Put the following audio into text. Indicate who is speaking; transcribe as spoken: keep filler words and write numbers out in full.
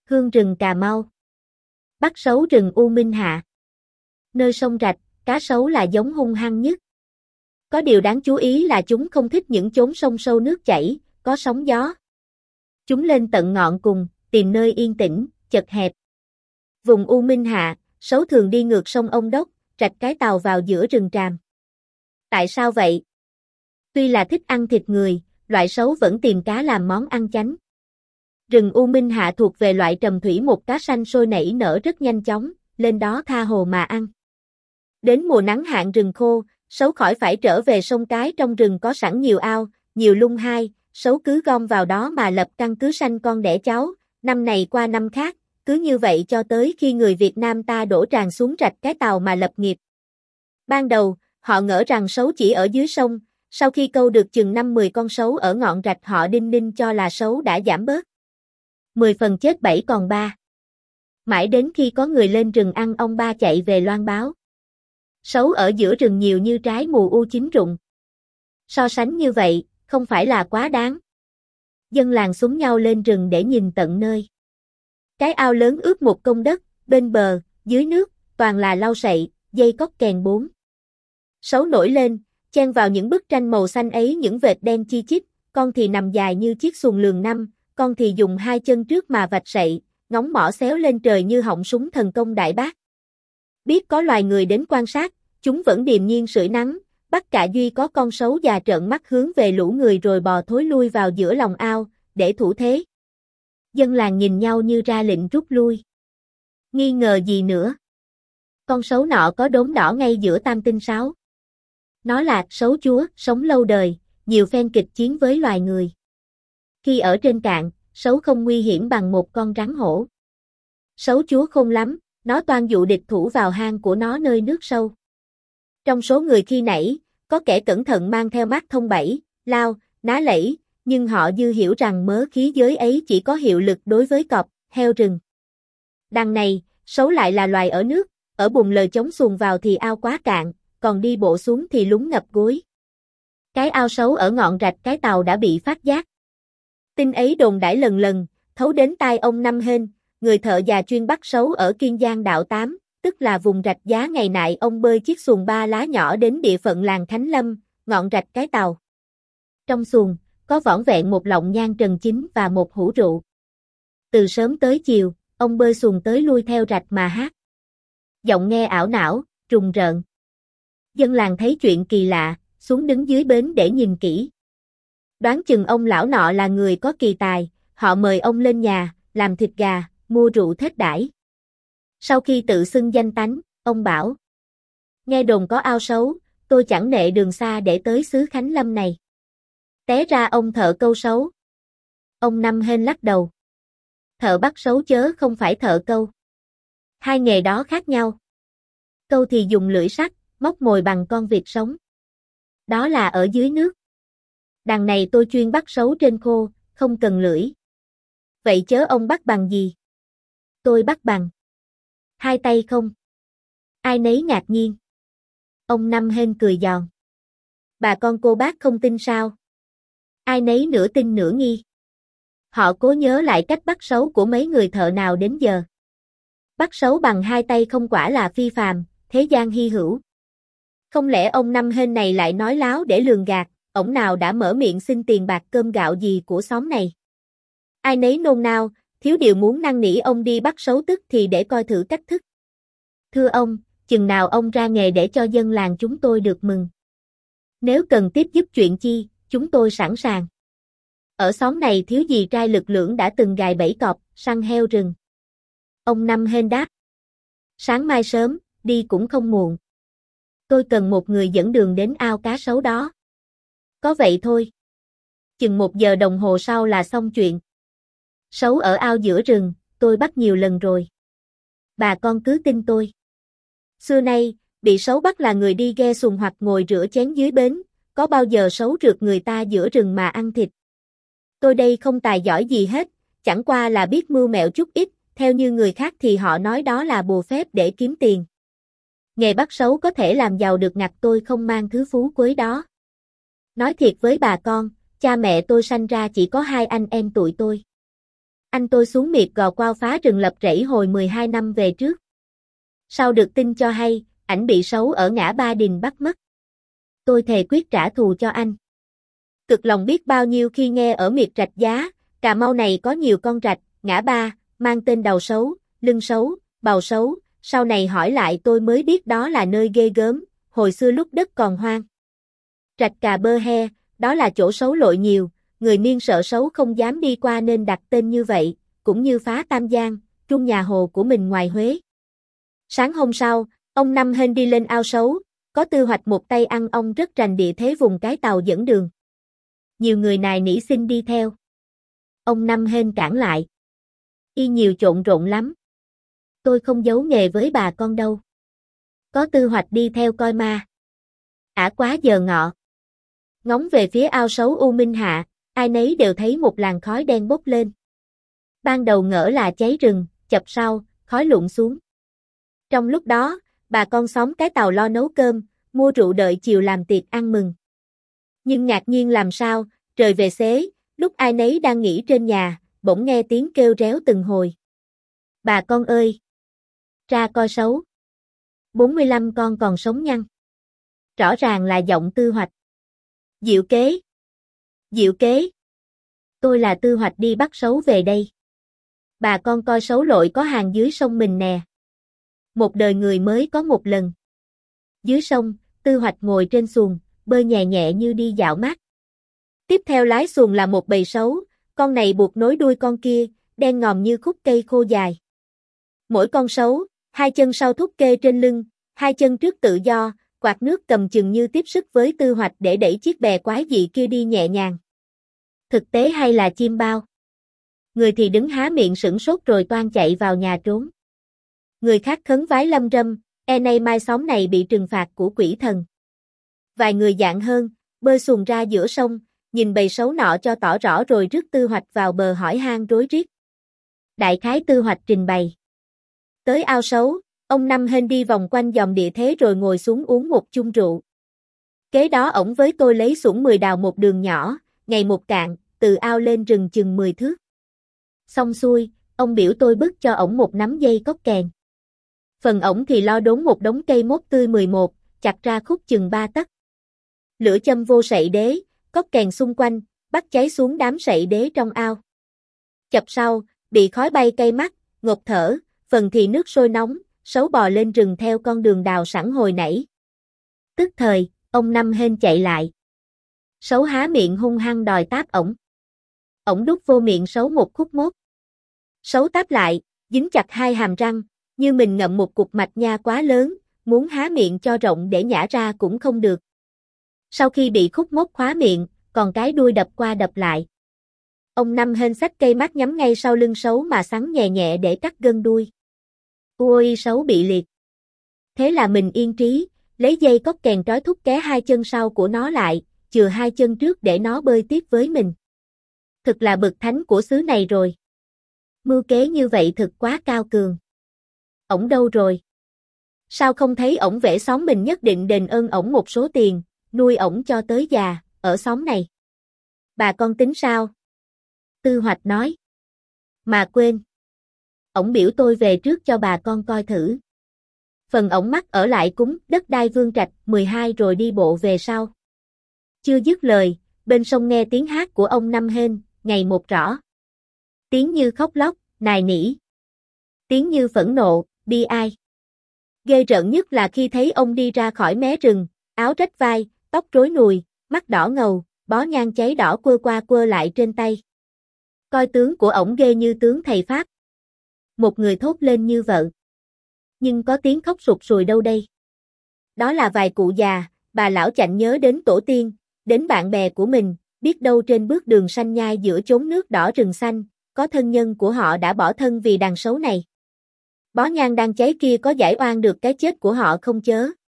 Speaker 1: Hương rừng Cà Mau. Bắt sấu rừng U Minh Hạ. Nơi sông rạch, cá sấu là giống hung hăng nhất. Có điều đáng chú ý là chúng không thích những chốn sông sâu nước chảy, có sóng gió. Chúng lên tận ngọn cùng, tìm nơi yên tĩnh, chật hẹp. Vùng U Minh Hạ, sấu thường đi ngược sông Ông Đốc, rạch Cái Tàu vào giữa rừng tràm. Tại sao vậy? Tuy là thích ăn thịt người, loại sấu vẫn tìm cá làm món ăn chánh. Rừng U Minh Hạ thuộc về loại trầm thủy, một cá xanh sôi nảy nở rất nhanh chóng, lên đó tha hồ mà ăn. Đến mùa nắng hạn rừng khô, sấu khỏi phải trở về sông Cái, trong rừng có sẵn nhiều ao, nhiều lung hai, sấu cứ gom vào đó mà lập căn cứ sanh con đẻ cháu, năm này qua năm khác, cứ như vậy cho tới khi người Việt Nam ta đổ tràn xuống rạch Cái Tàu mà lập nghiệp. Ban đầu, họ ngỡ rằng sấu chỉ ở dưới sông, sau khi câu được chừng năm mười con sấu ở ngọn rạch họ đinh ninh cho là sấu đã giảm bớt. mười phần chết bảy còn ba. Mãi đến khi có người lên rừng ăn ong ba chạy về loan báo. Sấu ở giữa rừng nhiều như trái mùa u chín rụng. So sánh như vậy, không phải là quá đáng. Dân làng xúm nhau lên rừng để nhìn tận nơi. Cái ao lớn ướt một công đất, bên bờ, dưới nước, toàn là lau sậy, dây cót kèn bốn. Sấu nổi lên, chen vào những bức tranh màu xanh ấy những vệt đen chi chít, con thì nằm dài như chiếc xuồng lường năm, con thì dùng hai chân trước mà vạch sậy, ngóng mỏ xéo lên trời như họng súng thần công đại bác. Biết có loài người đến quan sát, chúng vẫn điềm nhiên sưởi nắng, bắt cả duy có con sấu già trợn mắt hướng về lũ người rồi bò thối lui vào giữa lòng ao, để thủ thế. Dân làng nhìn nhau như ra lệnh rút lui. Nghi ngờ gì nữa? Con sấu nọ có đốm đỏ ngay giữa tam tinh sáo. Nó là sấu chúa, sống lâu đời, nhiều phen kịch chiến với loài người. Khi ở trên cạn, sấu không nguy hiểm bằng một con rắn hổ. Sấu chúa khôn lắm, nó toan dụ địch thủ vào hang của nó nơi nước sâu. Trong số người khi nãy, có kẻ cẩn thận mang theo mác thông bẫy, lao, ná lẫy, nhưng họ dư hiểu rằng mớ khí giới ấy chỉ có hiệu lực đối với cọp, heo rừng. Đằng này, sấu lại là loài ở nước, ở bùn lờ chống xuồng vào thì ao quá cạn, còn đi bộ xuống thì lún ngập gối. Cái ao sấu ở ngọn rạch Cái Tàu đã bị phát giác. Tin ấy đồn đãi lần lần, thấu đến tai ông Năm Hên, người thợ già chuyên bắt sấu ở Kiên Giang đạo tám, tức là vùng rạch Giá. Ngày nại ông bơi chiếc xuồng ba lá nhỏ đến địa phận làng Khánh Lâm, ngọn rạch Cái Tàu. Trong xuồng, có vỏn vẹn một lọng nhang trần chính và một hũ rượu. Từ sớm tới chiều, ông bơi xuồng tới lui theo rạch mà hát. Giọng nghe ảo não, rùng rợn. Dân làng thấy chuyện kỳ lạ, xuống đứng dưới bến để nhìn kỹ. Đoán chừng ông lão nọ là người có kỳ tài, họ mời ông lên nhà, làm thịt gà, mua rượu thết đãi. Sau khi tự xưng danh tánh, ông bảo: nghe đồn có ao sấu, tôi chẳng nệ đường xa để tới xứ Khánh Lâm này. Té ra ông thợ câu sấu. Ông Năm Hên lắc đầu. Thợ bắt sấu chớ không phải thợ câu. Hai nghề đó khác nhau. Câu thì dùng lưỡi sắt, móc mồi bằng con vịt sống. Đó là ở dưới nước. Đằng này tôi chuyên bắt sấu trên khô, không cần lưỡi. Vậy chớ ông bắt bằng gì? Tôi bắt bằng hai tay không. Ai nấy ngạc nhiên. Ông Năm Hên cười giòn. Bà con cô bác không tin sao? Ai nấy nửa tin nửa nghi. Họ cố nhớ lại cách bắt sấu của mấy người thợ nào đến giờ. Bắt sấu bằng hai tay không quả là phi phàm, thế gian hy hữu. Không lẽ ông Năm Hên này lại nói láo để lường gạt, ổng nào đã mở miệng xin tiền bạc cơm gạo gì của xóm này. Ai nấy nôn nao, thiếu điều muốn năn nỉ ông đi bắt sấu tức thì để coi thử cách thức. Thưa ông, chừng nào ông ra nghề để cho dân làng chúng tôi được mừng. Nếu cần tiếp giúp chuyện chi, chúng tôi sẵn sàng. Ở xóm này thiếu gì trai lực lưỡng đã từng gài bẫy cọp, săn heo rừng. Ông Năm Hên đáp. Sáng mai sớm, đi cũng không muộn. Tôi cần một người dẫn đường đến ao cá sấu đó. Có vậy thôi. Chừng một giờ đồng hồ sau là xong chuyện. Sấu ở ao giữa rừng, tôi bắt nhiều lần rồi. Bà con cứ tin tôi. Xưa nay, bị sấu bắt là người đi ghe xuồng hoặc ngồi rửa chén dưới bến, có bao giờ sấu rượt người ta giữa rừng mà ăn thịt. Tôi đây không tài giỏi gì hết, chẳng qua là biết mưu mẹo chút ít, theo như người khác thì họ nói đó là bùa phép để kiếm tiền. Nghề bắt sấu có thể làm giàu được ngặt tôi không mang thứ phú quấy đó. Nói thiệt với bà con, cha mẹ tôi sanh ra chỉ có hai anh em tụi tôi. Anh tôi xuống miệt gò quao phá rừng lập rẫy hồi mười hai năm về trước. Sau được tin cho hay, ảnh bị sấu ở ngã Ba Đình bắt mất. Tôi thề quyết trả thù cho anh. Cực lòng biết bao nhiêu khi nghe ở miệt Rạch Giá, Cà Mau này có nhiều con rạch, ngã ba, mang tên đầu sấu, lưng sấu, bào sấu, sau này hỏi lại tôi mới biết đó là nơi ghê gớm, hồi xưa lúc đất còn hoang. Rạch Cà Bơ He, đó là chỗ sấu lội nhiều, người Miên sợ sấu không dám đi qua nên đặt tên như vậy, cũng như phá Tam Giang, trung nhà hồ của mình ngoài Huế. Sáng hôm sau, ông Năm Hên đi lên ao sấu, có Tư Hoạch một tay ăn ong rất rành địa thế vùng cái tàu dẫn đường. Nhiều người nài nỉ xin đi theo. Ông Năm Hên cản lại. Y nhiều trộn rộn lắm. Tôi không giấu nghề với bà con đâu. Có Tư Hoạch đi theo coi ma. Ả quá giờ ngọ. Ngóng về phía ao sấu U Minh Hạ, ai nấy đều thấy một làn khói đen bốc lên. Ban đầu ngỡ là cháy rừng, chập sau, khói lụn xuống. Trong lúc đó, bà con xóm cái tàu lo nấu cơm, mua rượu đợi chiều làm tiệc ăn mừng. Nhưng ngạc nhiên làm sao, trời về xế, lúc ai nấy đang nghỉ trên nhà, bỗng nghe tiếng kêu réo từng hồi. Bà con ơi! Ra coi sấu. bốn mươi lăm con còn sống nhăn. Rõ ràng là giọng Tư Hoạch. Diệu kế! Diệu kế! Tôi là Tư Hoạch đi bắt sấu về đây. Bà con coi sấu lội có hàng dưới sông mình nè. Một đời người mới có một lần. Dưới sông, Tư Hoạch ngồi trên xuồng, bơi nhẹ nhẹ như đi dạo mát. Tiếp theo lái xuồng là một bầy sấu, con này buộc nối đuôi con kia, đen ngòm như khúc cây khô dài. Mỗi con sấu, hai chân sau thúc kê trên lưng, hai chân trước tự do, quạt nước cầm chừng như tiếp sức với Tư Hoạch để đẩy chiếc bè quái dị kia đi nhẹ nhàng. Thực tế hay là chim bao? Người thì đứng há miệng sửng sốt rồi toan chạy vào nhà trốn. Người khác khấn vái lâm râm, e nay mai xóm này bị trừng phạt của quỷ thần. Vài người dạng hơn, bơi xuồng ra giữa sông, nhìn bầy sấu nọ cho tỏ rõ rồi rước Tư Hoạch vào bờ hỏi han rối rít. Đại khái Tư Hoạch trình bày. Tới ao sấu, ông Năm Hên đi vòng quanh dòng địa thế rồi ngồi xuống uống một chung rượu. Kế đó ổng với tôi lấy xuổng mười đào một đường nhỏ, ngày một cạn, từ ao lên rừng chừng mười thước. Xong xuôi, ông biểu tôi bứt cho ổng một nắm dây cóc kèn. Phần ổng thì lo đốn một đống cây mốt tươi mười một, chặt ra khúc chừng ba tấc. Lửa châm vô sậy đế, cóc kèn xung quanh, bắt cháy xuống đám sậy đế trong ao. Chập sau, bị khói bay cay mắt, ngột thở, phần thì nước sôi nóng, sấu bò lên rừng theo con đường đào sẵn hồi nãy. Tức thời, ông Năm Hên chạy lại. Sấu há miệng hung hăng đòi táp ổng. Ổng đút vô miệng sấu một khúc mốt. Sấu táp lại, dính chặt hai hàm răng, như mình ngậm một cục mạch nha quá lớn, muốn há miệng cho rộng để nhả ra cũng không được. Sau khi bị khúc mốt khóa miệng, còn cái đuôi đập qua đập lại. Ông Năm Hên xách cây mát nhắm ngay sau lưng sấu mà sắn nhẹ nhẹ để cắt gân đuôi. Ôi sấu bị liệt. Thế là mình yên trí, lấy dây cóc kèn trói thúc ké hai chân sau của nó lại, chừa hai chân trước để nó bơi tiếp với mình. Thực là bậc thánh của xứ này rồi. Mưu kế như vậy thực quá cao cường. Ổng đâu rồi? Sao không thấy ổng vẽ xóm mình nhất định đền ơn ổng một số tiền, nuôi ổng cho tới già, ở xóm này. Bà con tính sao? Tư Hoạch nói. Mà quên. Ổng biểu tôi về trước cho bà con coi thử. Phần ổng mắc ở lại cúng đất đai Vương Trạch mười hai rồi đi bộ về sau. Chưa dứt lời, bên sông nghe tiếng hát của ông Năm Hên, ngày một rõ. Tiếng như khóc lóc, nài nỉ. Tiếng như phẫn nộ, bi ai. Ghê rợn nhất là khi thấy ông đi ra khỏi mé rừng, áo rách vai, tóc rối nùi, mắt đỏ ngầu, bó nhang cháy đỏ quơ qua quơ lại trên tay. Coi tướng của ổng ghê như tướng thầy Pháp. Một người thốt lên như vợ. Nhưng có tiếng khóc sụt sùi đâu đây? Đó là vài cụ già, bà lão chạnh nhớ đến tổ tiên, đến bạn bè của mình, biết đâu trên bước đường xanh nhai giữa chốn nước đỏ rừng xanh, có thân nhân của họ đã bỏ thân vì đàn sấu này. Bó nhang đang cháy kia có giải oan được cái chết của họ không chớ?